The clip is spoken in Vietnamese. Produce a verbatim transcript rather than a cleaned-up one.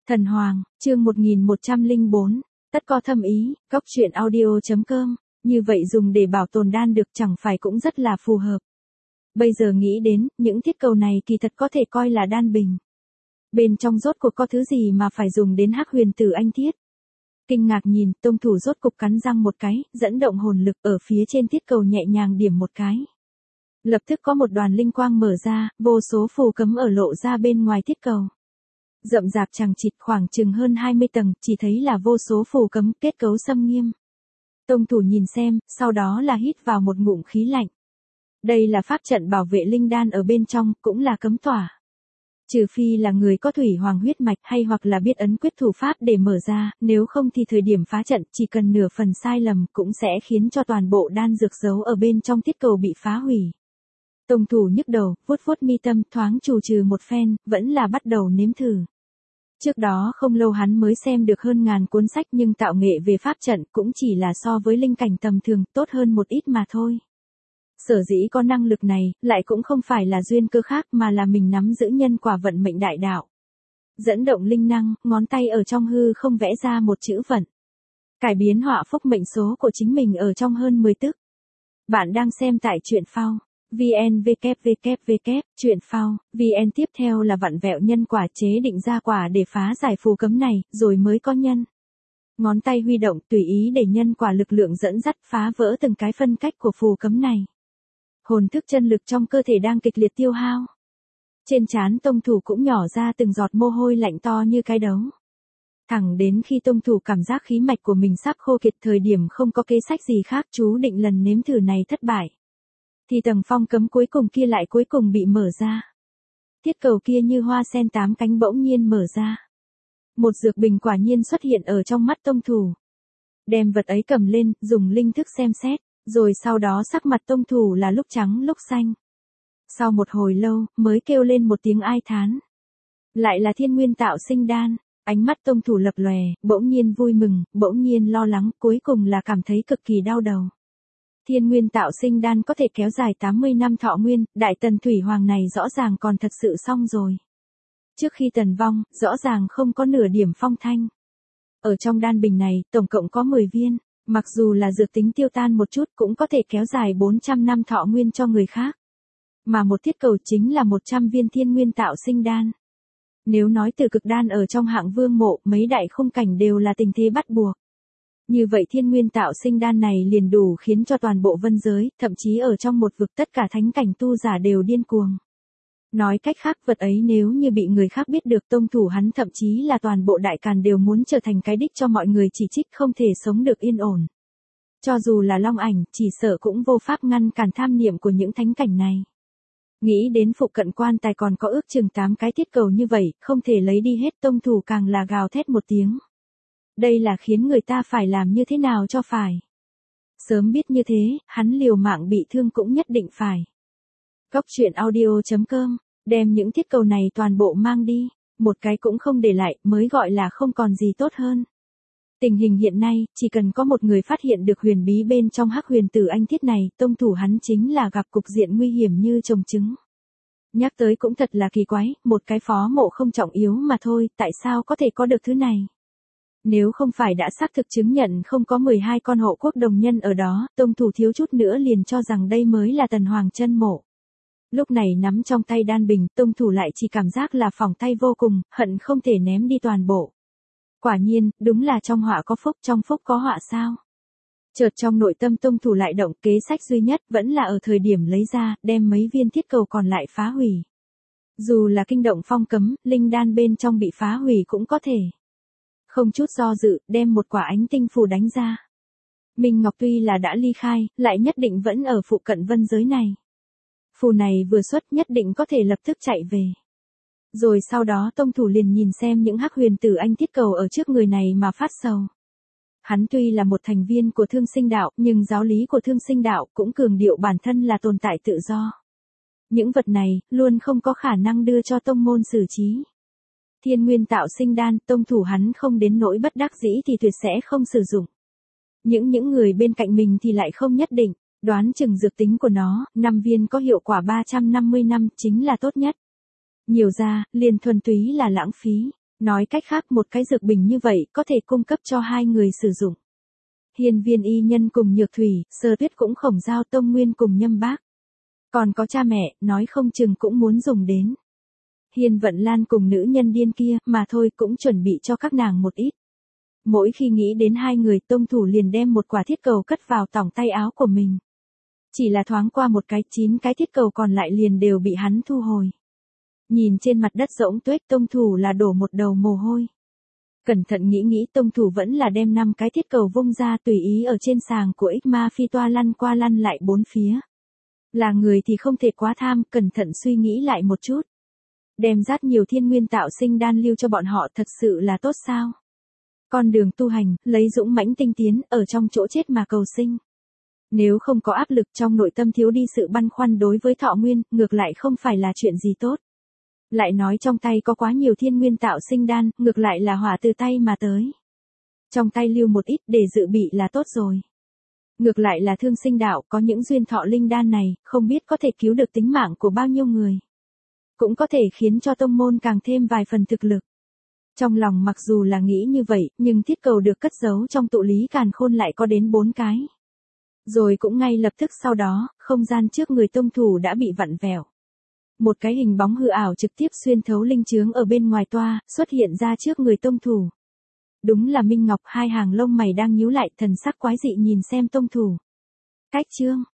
Thần Hoàng, chương một nghìn một trăm lẻ bốn, tất có thâm ý, góc truyện audio.com, như vậy dùng để bảo tồn đan được chẳng phải cũng rất là phù hợp. Bây giờ nghĩ đến, những thiết cầu này kỳ thật có thể coi là đan bình. Bên trong rốt cuộc có thứ gì mà phải dùng đến hắc huyền tử anh thiết. Kinh ngạc nhìn, tông thủ rốt cục cắn răng một cái, dẫn động hồn lực ở phía trên thiết cầu nhẹ nhàng điểm một cái. Lập tức có một đoàn linh quang mở ra, vô số phù cấm ở lộ ra bên ngoài thiết cầu. Rậm rạp chằng chịt khoảng chừng hơn hai mươi tầng, chỉ thấy là vô số phù cấm, kết cấu xâm nghiêm. Tông thủ nhìn xem, sau đó là hít vào một ngụm khí lạnh. Đây là pháp trận bảo vệ linh đan ở bên trong, cũng là cấm tỏa. Trừ phi là người có thủy hoàng huyết mạch hay hoặc là biết ấn quyết thủ pháp để mở ra, nếu không thì thời điểm phá trận chỉ cần nửa phần sai lầm cũng sẽ khiến cho toàn bộ đan dược giấu ở bên trong thiết cầu bị phá hủy. Tông thủ nhức đầu, vuốt vuốt mi tâm, thoáng trù trừ một phen, vẫn là bắt đầu nếm thử. Trước đó không lâu hắn mới xem được hơn ngàn cuốn sách nhưng tạo nghệ về pháp trận cũng chỉ là so với linh cảnh tầm thường, tốt hơn một ít mà thôi. Sở dĩ có năng lực này, lại cũng không phải là duyên cơ khác mà là mình nắm giữ nhân quả vận mệnh đại đạo. Dẫn động linh năng, ngón tay ở trong hư không vẽ ra một chữ vận. Cải biến họa phúc mệnh số của chính mình ở trong hơn mười tức. Bạn đang xem tại truyện phao. vn www truyện phao vn tiếp theo là vặn vẹo nhân quả chế định ra quả để phá giải phù cấm này, rồi mới có nhân. Ngón tay huy động tùy ý để nhân quả lực lượng dẫn dắt phá vỡ từng cái phân cách của phù cấm này. Hồn thức chân lực trong cơ thể đang kịch liệt tiêu hao. Trên trán tông thủ cũng nhỏ ra từng giọt mồ hôi lạnh to như cái đấu. Thẳng đến khi tông thủ cảm giác khí mạch của mình sắp khô kiệt, thời điểm không có kế sách gì khác, chú định lần nếm thử này thất bại. Thì tầng phong cấm cuối cùng kia lại cuối cùng bị mở ra. Thiết cầu kia như hoa sen tám cánh bỗng nhiên mở ra. Một dược bình quả nhiên xuất hiện ở trong mắt tông thủ. Đem vật ấy cầm lên, dùng linh thức xem xét, rồi sau đó sắc mặt tông thủ là lúc trắng lúc xanh. Sau một hồi lâu, mới kêu lên một tiếng ai thán. Lại là thiên nguyên tạo sinh đan, ánh mắt tông thủ lập lòe, bỗng nhiên vui mừng, bỗng nhiên lo lắng, cuối cùng là cảm thấy cực kỳ đau đầu. Thiên nguyên tạo sinh đan có thể kéo dài tám mươi năm thọ nguyên, đại tần thủy hoàng này rõ ràng còn thật sự xong rồi. Trước khi tần vong, rõ ràng không có nửa điểm phong thanh. Ở trong đan bình này, tổng cộng có mười viên, mặc dù là dược tính tiêu tan một chút cũng có thể kéo dài bốn trăm năm thọ nguyên cho người khác. Mà một thiết cầu chính là một trăm viên thiên nguyên tạo sinh đan. Nếu nói từ cực đan ở trong hạng vương mộ, mấy đại khung cảnh đều là tình thế bắt buộc. Như vậy thiên nguyên tạo sinh đan này liền đủ khiến cho toàn bộ vân giới, thậm chí ở trong một vực tất cả thánh cảnh tu giả đều điên cuồng. Nói cách khác, vật ấy nếu như bị người khác biết được, tông thủ hắn thậm chí là toàn bộ đại càn đều muốn trở thành cái đích cho mọi người chỉ trích, không thể sống được yên ổn. Cho dù là long ảnh, chỉ sợ cũng vô pháp ngăn cản tham niệm của những thánh cảnh này. Nghĩ đến phụ cận quan tài còn có ước chừng tám cái thiết cầu như vậy, không thể lấy đi hết, tông thủ càng là gào thét một tiếng. Đây là khiến người ta phải làm như thế nào cho phải. Sớm biết như thế, hắn liều mạng bị thương cũng nhất định phải. Góc truyện audio.com, đem những thiết cầu này toàn bộ mang đi, một cái cũng không để lại, mới gọi là không còn gì tốt hơn. Tình hình hiện nay, chỉ cần có một người phát hiện được huyền bí bên trong hắc huyền tử anh thiết này, tông thủ hắn chính là gặp cục diện nguy hiểm như trồng trứng. Nhắc tới cũng thật là kỳ quái, một cái phó mộ không trọng yếu mà thôi, tại sao có thể có được thứ này? Nếu không phải đã xác thực chứng nhận không có mười hai con hộ quốc đồng nhân ở đó, tông thủ thiếu chút nữa liền cho rằng đây mới là tần hoàng chân mộ. Lúc này nắm trong tay đan bình, tông thủ lại chỉ cảm giác là phỏng tay vô cùng, hận không thể ném đi toàn bộ. Quả nhiên, đúng là trong họa có phúc, trong phúc có họa sao. Chợt trong nội tâm tông thủ lại động, kế sách duy nhất vẫn là ở thời điểm lấy ra, đem mấy viên thiết cầu còn lại phá hủy. Dù là kinh động phong cấm, linh đan bên trong bị phá hủy cũng có thể. Không chút do dự, đem một quả ánh tinh phù đánh ra. Minh Ngọc tuy là đã ly khai, lại nhất định vẫn ở phụ cận vân giới này. Phù này vừa xuất nhất định có thể lập tức chạy về. Rồi sau đó tông thủ liền nhìn xem những hắc huyền tử anh thiết cầu ở trước người này mà phát sầu. Hắn tuy là một thành viên của thương sinh đạo, nhưng giáo lý của thương sinh đạo cũng cường điệu bản thân là tồn tại tự do. Những vật này, luôn không có khả năng đưa cho tông môn xử trí. Thiên nguyên tạo sinh đan, tông thủ hắn không đến nỗi bất đắc dĩ thì tuyệt sẽ không sử dụng. Những những người bên cạnh mình thì lại không nhất định, đoán chừng dược tính của nó, năm viên có hiệu quả ba trăm năm mươi năm chính là tốt nhất. Nhiều ra, liền thuần túy là lãng phí. Nói cách khác một cái dược bình như vậy có thể cung cấp cho hai người sử dụng. Hiên Viên Y Nhân cùng Nhược Thủy, Sơ Tuyết cũng Khổng Giao Tông Nguyên cùng Nhâm Bác. Còn có cha mẹ, nói không chừng cũng muốn dùng đến. Hiên Vận Lan cùng nữ nhân điên kia, mà thôi cũng chuẩn bị cho các nàng một ít. Mỗi khi nghĩ đến hai người, Tông Thủ liền đem một quả thiết cầu cất vào tòng tay áo của mình. Chỉ là thoáng qua một cái, chín cái thiết cầu còn lại liền đều bị hắn thu hồi. Nhìn trên mặt đất rỗng tuếch, Tông Thủ là đổ một đầu mồ hôi. Cẩn thận nghĩ nghĩ, Tông Thủ vẫn là đem năm cái thiết cầu vung ra tùy ý ở trên sàng của ích ma phi toa lăn qua lăn lại bốn phía. Là người thì không thể quá tham, cẩn thận suy nghĩ lại một chút. Đem rất nhiều thiên nguyên tạo sinh đan lưu cho bọn họ thật sự là tốt sao? Con đường tu hành, lấy dũng mãnh tinh tiến, ở trong chỗ chết mà cầu sinh. Nếu không có áp lực trong nội tâm thiếu đi sự băn khoăn đối với thọ nguyên, ngược lại không phải là chuyện gì tốt. Lại nói trong tay có quá nhiều thiên nguyên tạo sinh đan, ngược lại là hỏa từ tay mà tới. Trong tay lưu một ít để dự bị là tốt rồi. Ngược lại là thương sinh đạo, có những duyên thọ linh đan này, không biết có thể cứu được tính mạng của bao nhiêu người. Cũng có thể khiến cho tông môn càng thêm vài phần thực lực. Trong lòng mặc dù là nghĩ như vậy, nhưng thiết cầu được cất giấu trong tụ lý càn khôn lại có đến bốn cái. Rồi cũng ngay lập tức sau đó, không gian trước người Tông Thủ đã bị vặn vẹo. Một cái hình bóng hư ảo trực tiếp xuyên thấu linh chướng ở bên ngoài toa, xuất hiện ra trước người Tông Thủ. Đúng là Minh Ngọc, hai hàng lông mày đang nhíu lại, thần sắc quái dị nhìn xem Tông Thủ. Cách chương